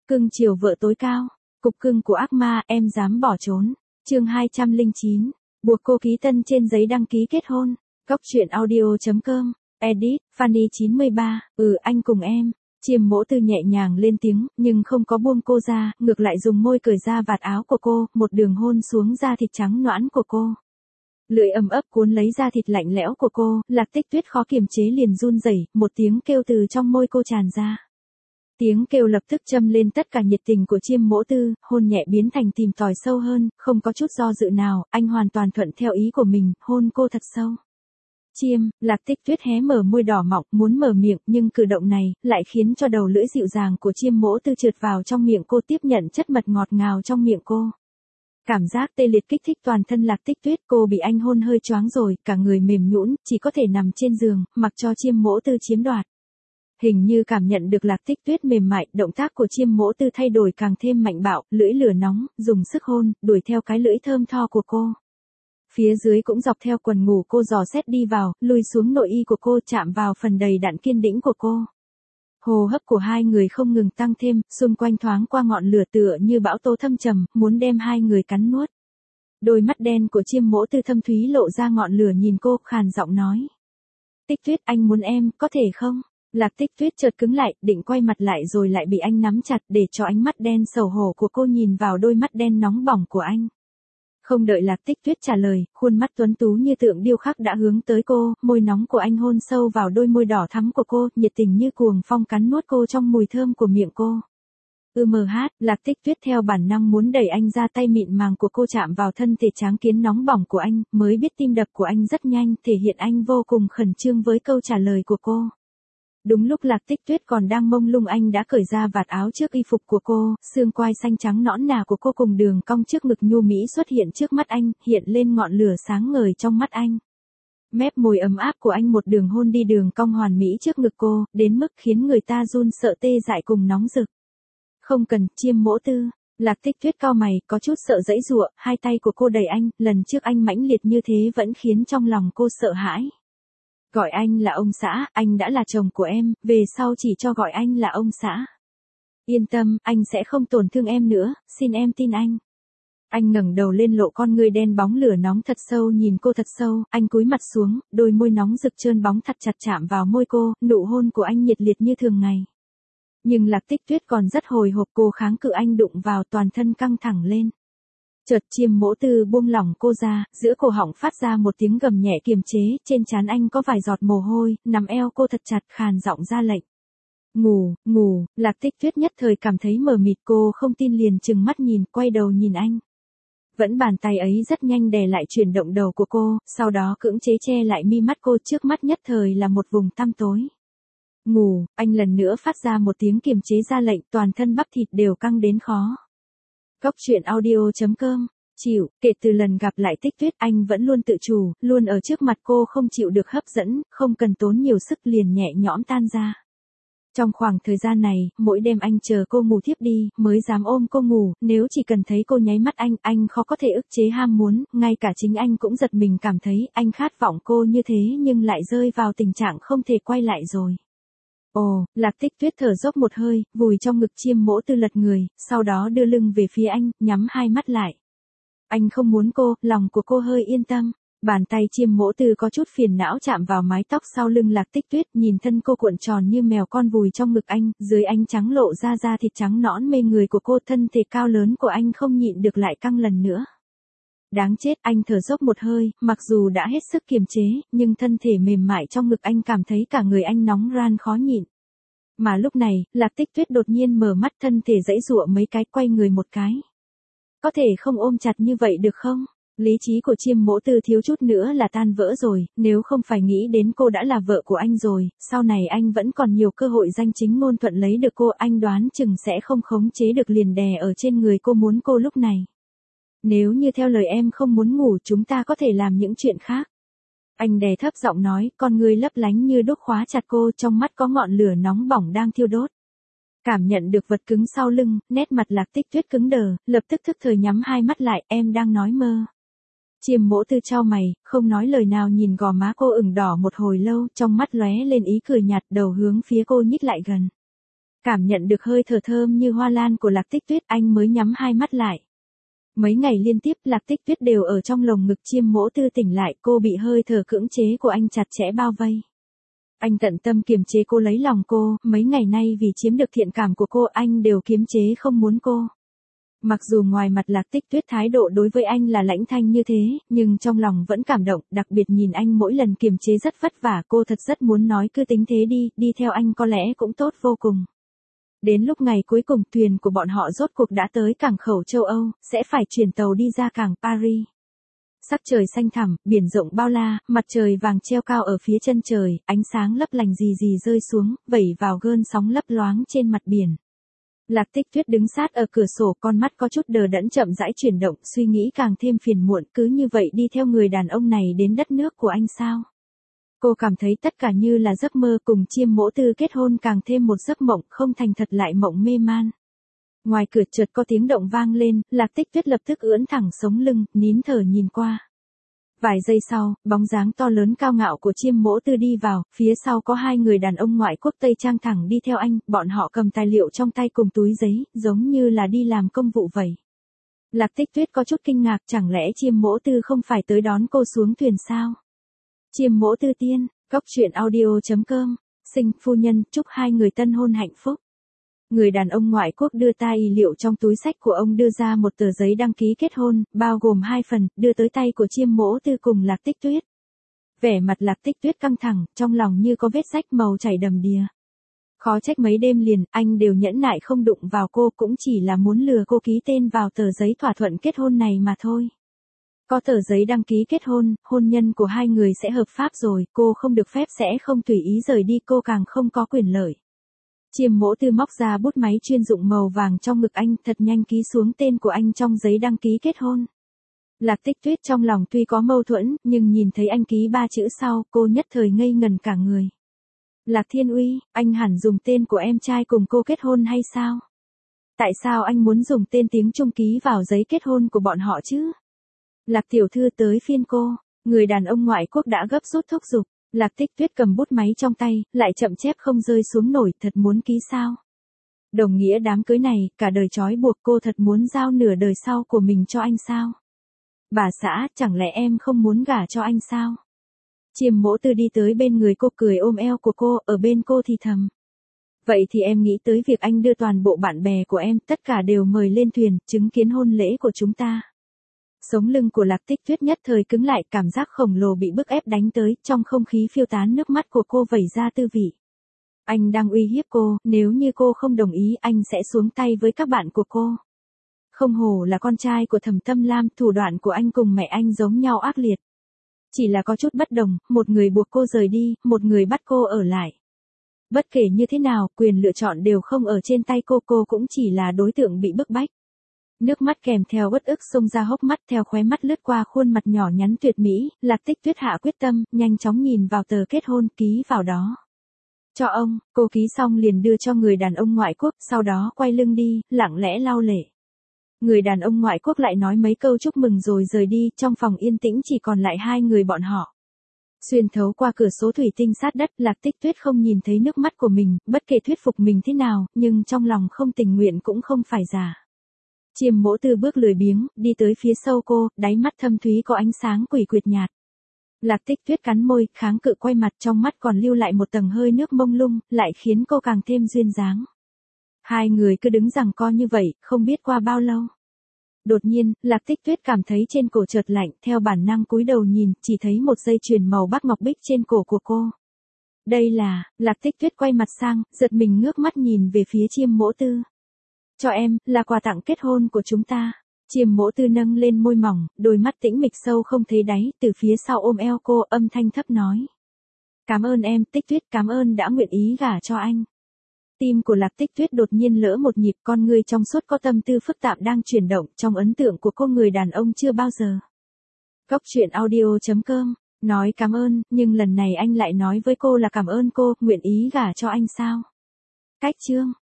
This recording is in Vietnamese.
Cưng chiều vợ tối cao. Cục cưng của ác ma, em dám bỏ trốn. Chương 209. Buộc cô ký tên trên giấy đăng ký kết hôn. Góc truyện audio.com. Edit, Fanny 93. Anh cùng em. Chiêm Mỗ Tư nhẹ nhàng lên tiếng, nhưng không có buông cô ra, ngược lại dùng môi cởi ra vạt áo của cô, một đường hôn xuống da thịt trắng nõn của cô. Lưỡi ấm ấp cuốn lấy da thịt lạnh lẽo của cô, Lạc Tích Tuyết khó kiềm chế liền run rẩy, một tiếng kêu từ trong môi cô tràn ra. Tiếng kêu lập tức châm lên tất cả nhiệt tình của Chiêm Mỗ Tư, hôn nhẹ biến thành tìm tòi sâu hơn, không có chút do dự nào, anh hoàn toàn thuận theo ý của mình, hôn cô thật sâu. Lạc Tích Tuyết hé mở môi đỏ mọng, muốn mở miệng, nhưng cử động này, lại khiến cho đầu lưỡi dịu dàng của Chiêm Mỗ Tư trượt vào trong miệng cô tiếp nhận chất mật ngọt ngào trong miệng cô. Cảm giác tê liệt kích thích toàn thân Lạc Tích Tuyết, cô bị anh hôn hơi choáng rồi, cả người mềm nhũn, chỉ có thể nằm trên giường, mặc cho Chiêm Mỗ Tư chiếm đoạt. Hình như cảm nhận được Lạc Tích Tuyết mềm mại, động tác của Chiêm Mỗ Tư thay đổi càng thêm mạnh bạo, lưỡi lửa nóng, dùng sức hôn, đuổi theo cái lưỡi thơm tho của cô. Phía dưới cũng dọc theo quần ngủ cô dò xét đi vào, lùi xuống nội y của cô, chạm vào phần đầy đặn kiên đĩnh của cô. Hô hấp của hai người không ngừng tăng thêm, xung quanh thoáng qua ngọn lửa tựa như bão tố thâm trầm, muốn đem hai người cắn nuốt. Đôi mắt đen của Chiêm Mỗ Tư thâm thúy lộ ra ngọn lửa nhìn cô, khàn giọng nói. Tích Tuyết, anh muốn em, có thể không? Lạc Tích Tuyết chợt cứng lại, định quay mặt lại rồi lại bị anh nắm chặt để cho ánh mắt đen xấu hổ của cô nhìn vào đôi mắt đen nóng bỏng của anh. Không đợi Lạc Tích Tuyết trả lời, khuôn mắt tuấn tú như tượng điêu khắc đã hướng tới cô, môi nóng của anh hôn sâu vào đôi môi đỏ thắm của cô, nhiệt tình như cuồng phong cắn nuốt cô trong mùi thơm của miệng cô. Lạc Tích Tuyết theo bản năng muốn đẩy anh ra, tay mịn màng của cô chạm vào thân thể tráng kiến nóng bỏng của anh, mới biết tim đập của anh rất nhanh, thể hiện anh vô cùng khẩn trương với câu trả lời của cô. Đúng lúc Lạc Tích Tuyết còn đang mông lung, anh đã cởi ra vạt áo trước y phục của cô, xương quai xanh trắng nõn nà của cô cùng đường cong trước ngực nhu mỹ xuất hiện trước mắt anh, hiện lên ngọn lửa sáng ngời trong mắt anh. Mép môi ấm áp của anh một đường hôn đi đường cong hoàn mỹ trước ngực cô, đến mức khiến người ta run sợ tê dại cùng nóng rực. Không cần, Chiêm Mỗ Tư. Lạc Tích Tuyết cau mày, có chút sợ giãy giụa, hai tay của cô đẩy anh, lần trước anh mãnh liệt như thế vẫn khiến trong lòng cô sợ hãi. Gọi anh là ông xã, anh đã là chồng của em, về sau chỉ cho gọi anh là ông xã. Yên tâm, anh sẽ không tổn thương em nữa, xin em tin anh. Anh ngẩng đầu lên, lộ con ngươi đen bóng lửa nóng thật sâu nhìn cô thật sâu, anh cúi mặt xuống, đôi môi nóng rực trơn bóng thật chặt chạm vào môi cô, nụ hôn của anh nhiệt liệt như thường ngày. Nhưng Lạc Tích Tuyết còn rất hồi hộp, cô kháng cự anh đụng vào, toàn thân căng thẳng lên. Chợt Chiêm Mỗ Tư buông lỏng cô ra, giữa cổ họng phát ra một tiếng gầm nhẹ kiềm chế, trên trán anh có vài giọt mồ hôi, nắm eo cô thật chặt, khàn giọng ra lệnh. Ngủ. Lạc Tích Tuyết nhất thời cảm thấy mờ mịt, cô không tin liền trừng mắt nhìn, quay đầu nhìn anh. Vẫn bàn tay ấy rất nhanh đè lại chuyển động đầu của cô, sau đó cưỡng chế che lại mi mắt cô, trước mắt nhất thời là một vùng tăm tối. Ngủ, anh lần nữa phát ra một tiếng kiềm chế ra lệnh, toàn thân bắp thịt đều căng đến khó. Góc truyện audio.com. Kể từ lần gặp lại Tích Tuyết, anh vẫn luôn tự chủ, luôn ở trước mặt cô, không chịu được hấp dẫn, không cần tốn nhiều sức liền nhẹ nhõm tan ra. Trong khoảng thời gian này, mỗi đêm anh chờ cô ngủ thiếp đi, mới dám ôm cô ngủ, nếu chỉ cần thấy cô nháy mắt anh khó có thể ức chế ham muốn, ngay cả chính anh cũng giật mình cảm thấy anh khát vọng cô như thế nhưng lại rơi vào tình trạng không thể quay lại rồi. Lạc Tích Tuyết thở dốc một hơi, vùi trong ngực Chiêm Mỗ Tư lật người, sau đó đưa lưng về phía anh, nhắm hai mắt lại. Anh không muốn cô, lòng của cô hơi yên tâm. Bàn tay Chiêm Mỗ Tư có chút phiền não chạm vào mái tóc sau lưng Lạc Tích Tuyết, nhìn thân cô cuộn tròn như mèo con vùi trong ngực anh, dưới ánh trắng lộ ra da thịt trắng nõn mê người của cô, thân thể cao lớn của anh không nhịn được lại căng lần nữa. Đáng chết, anh thở dốc một hơi, mặc dù đã hết sức kiềm chế, nhưng thân thể mềm mại trong ngực anh cảm thấy cả người anh nóng ran khó nhịn. Mà lúc này, Lạc Tích Tuyết đột nhiên mở mắt, thân thể giãy giụa mấy cái, quay người một cái. Có thể không ôm chặt như vậy được không? Lý trí của Chiêm Mỗ Tư thiếu chút nữa là tan vỡ rồi, nếu không phải nghĩ đến cô đã là vợ của anh rồi, sau này anh vẫn còn nhiều cơ hội danh chính ngôn thuận lấy được cô, anh đoán chừng sẽ không khống chế được liền đè ở trên người cô, muốn cô lúc này. Nếu như theo lời em không muốn ngủ, chúng ta có thể làm những chuyện khác. Anh đè thấp giọng nói, con ngươi lấp lánh như đúc khóa chặt cô, trong mắt có ngọn lửa nóng bỏng đang thiêu đốt. Cảm nhận được vật cứng sau lưng, nét mặt Lạc Tích Tuyết cứng đờ, lập tức thức thời nhắm hai mắt lại, em đang nói mơ. Chiêm Mỗ Tư chau mày, không nói lời nào, nhìn gò má cô ửng đỏ một hồi lâu, trong mắt lóe lên ý cười nhạt, đầu hướng phía cô nhích lại gần. Cảm nhận được hơi thở thơm như hoa lan của Lạc Tích Tuyết, anh mới nhắm hai mắt lại. Mấy ngày liên tiếp Lạc Tích Tuyết đều ở trong lồng ngực Chiêm Mỗ Tư tỉnh lại, cô bị hơi thở cưỡng chế của anh chặt chẽ bao vây. Anh tận tâm kiềm chế cô, lấy lòng cô, mấy ngày nay vì chiếm được thiện cảm của cô anh đều kiềm chế không muốn cô. Mặc dù ngoài mặt Lạc Tích Tuyết thái độ đối với anh là lãnh thanh như thế, nhưng trong lòng vẫn cảm động, đặc biệt nhìn anh mỗi lần kiềm chế rất vất vả, cô thật rất muốn nói cứ tính thế đi, đi theo anh có lẽ cũng tốt vô cùng. Đến lúc ngày cuối cùng thuyền của bọn họ rốt cuộc đã tới cảng khẩu châu Âu, sẽ phải chuyển tàu đi ra cảng Paris. Sắc trời xanh thẳm, biển rộng bao la, mặt trời vàng treo cao ở phía chân trời, ánh sáng lấp lành rì rì rơi xuống, vẩy vào gơn sóng lấp loáng trên mặt biển. Lạc Tích Tuyết đứng sát ở cửa sổ, con mắt có chút đờ đẫn chậm rãi chuyển động, suy nghĩ càng thêm phiền muộn, cứ như vậy đi theo người đàn ông này đến đất nước của anh sao? Cô cảm thấy tất cả như là giấc mơ, cùng Chiêm Mỗ Tư kết hôn càng thêm một giấc mộng không thành thật lại mộng mê man. Ngoài cửa chợt có tiếng động vang lên, Lạc Tích Tuyết lập tức ưỡn thẳng sống lưng, nín thở nhìn qua. Vài giây sau, bóng dáng to lớn cao ngạo của Chiêm Mỗ Tư đi vào, phía sau có hai người đàn ông ngoại quốc Tây trang thẳng đi theo anh, bọn họ cầm tài liệu trong tay cùng túi giấy, giống như là đi làm công vụ vậy. Lạc Tích Tuyết có chút kinh ngạc, chẳng lẽ Chiêm Mỗ Tư không phải tới đón cô xuống thuyền sao? Chiêm Mỗ Tư tiên, goctruyện.audio.com, Sinh phu nhân, chúc hai người tân hôn hạnh phúc. Người đàn ông ngoại quốc đưa tài liệu trong túi xách của ông, đưa ra một tờ giấy đăng ký kết hôn, bao gồm 2 phần, đưa tới tay của Chiêm Mỗ Tư cùng Lạc Tích Tuyết. Vẻ mặt Lạc Tích Tuyết căng thẳng, trong lòng như có vết rách màu chảy đầm đìa. Khó trách mấy đêm liền, anh đều nhẫn nại không đụng vào cô, cũng chỉ là muốn lừa cô ký tên vào tờ giấy thỏa thuận kết hôn này mà thôi. Có tờ giấy đăng ký kết hôn, hôn nhân của hai người sẽ hợp pháp rồi, cô không được phép sẽ không tùy ý rời đi, cô càng không có quyền lợi. Chiêm Mỗ Tư móc ra bút máy chuyên dụng màu vàng trong ngực anh, thật nhanh ký xuống tên của anh trong giấy đăng ký kết hôn. Lạc Tích Tuyết trong lòng tuy có mâu thuẫn, nhưng nhìn thấy anh ký 3 chữ sau, cô nhất thời ngây ngần cả người. Lạc Thiên Uy, anh hẳn dùng tên của em trai cùng cô kết hôn hay sao? Tại sao anh muốn dùng tên tiếng Trung ký vào giấy kết hôn của bọn họ chứ? Lạc tiểu thư, tới phiên cô. Người đàn ông ngoại quốc đã gấp rút thúc giục. Lạc Tích Tuyết cầm bút máy trong tay, lại chậm chép không rơi xuống nổi, thật muốn ký sao? Đồng nghĩa đám cưới này, cả đời trói buộc, cô thật muốn giao nửa đời sau của mình cho anh sao? Bà xã, chẳng lẽ em không muốn gả cho anh sao? Chiêm Mỗ Tư đi tới bên người cô, cười ôm eo của cô, ở bên cô thì thầm. Vậy thì em nghĩ tới việc anh đưa toàn bộ bạn bè của em, tất cả đều mời lên thuyền, chứng kiến hôn lễ của chúng ta. Sống lưng của Lạc Tích Tuyết nhất thời cứng lại, cảm giác khổng lồ bị bức ép đánh tới, trong không khí phiêu tán nước mắt của cô vẩy ra tư vị. Anh đang uy hiếp cô, nếu như cô không đồng ý anh sẽ xuống tay với các bạn của cô. Không hổ là con trai của Thẩm Tâm Lam, thủ đoạn của anh cùng mẹ anh giống nhau ác liệt. Chỉ là có chút bất đồng, một người buộc cô rời đi, một người bắt cô ở lại. Bất kể như thế nào, quyền lựa chọn đều không ở trên tay cô cũng chỉ là đối tượng bị bức bách. Nước mắt kèm theo uất ức xông ra hốc mắt, theo khóe mắt lướt qua khuôn mặt nhỏ nhắn tuyệt mỹ, Lạc Tích Tuyết hạ quyết tâm, nhanh chóng nhìn vào tờ kết hôn, ký vào đó. Cho ông, cô ký xong liền đưa cho người đàn ông ngoại quốc, sau đó quay lưng đi, lặng lẽ lau lệ. Người đàn ông ngoại quốc lại nói mấy câu chúc mừng rồi rời đi, trong phòng yên tĩnh chỉ còn lại hai người bọn họ. Xuyên thấu qua cửa sổ thủy tinh sát đất, Lạc Tích Tuyết không nhìn thấy nước mắt của mình, bất kể thuyết phục mình thế nào, nhưng trong lòng không tình nguyện cũng không phải giả. Chiêm Mỗ Tư bước lười biếng, đi tới phía sau cô, đáy mắt thâm thúy có ánh sáng quỷ quyệt nhạt. Lạc Tích Tuyết cắn môi, kháng cự quay mặt, trong mắt còn lưu lại một tầng hơi nước mông lung, lại khiến cô càng thêm duyên dáng. Hai người cứ đứng giằng co như vậy, không biết qua bao lâu. Đột nhiên, Lạc Tích Tuyết cảm thấy trên cổ chợt lạnh, theo bản năng cúi đầu nhìn, chỉ thấy một dây chuyền màu bác ngọc bích trên cổ của cô. Đây là, Lạc Tích Tuyết quay mặt sang, giật mình ngước mắt nhìn về phía Chiêm Mỗ Tư. Cho em, là quà tặng kết hôn của chúng ta. Chiêm Mỗ Tư nâng lên môi mỏng, đôi mắt tĩnh mịch sâu không thấy đáy, từ phía sau ôm eo cô, âm thanh thấp nói. Cảm ơn em, Tích Tuyết, cảm ơn đã nguyện ý gả cho anh. Tim của Lạc Tích Tuyết đột nhiên lỡ một nhịp, con người trong suốt có tâm tư phức tạp đang chuyển động, trong ấn tượng của cô người đàn ông chưa bao giờ. Goctruyện.audio.com, nói cảm ơn, nhưng lần này anh lại nói với cô là cảm ơn cô, nguyện ý gả cho anh sao? Cách chương.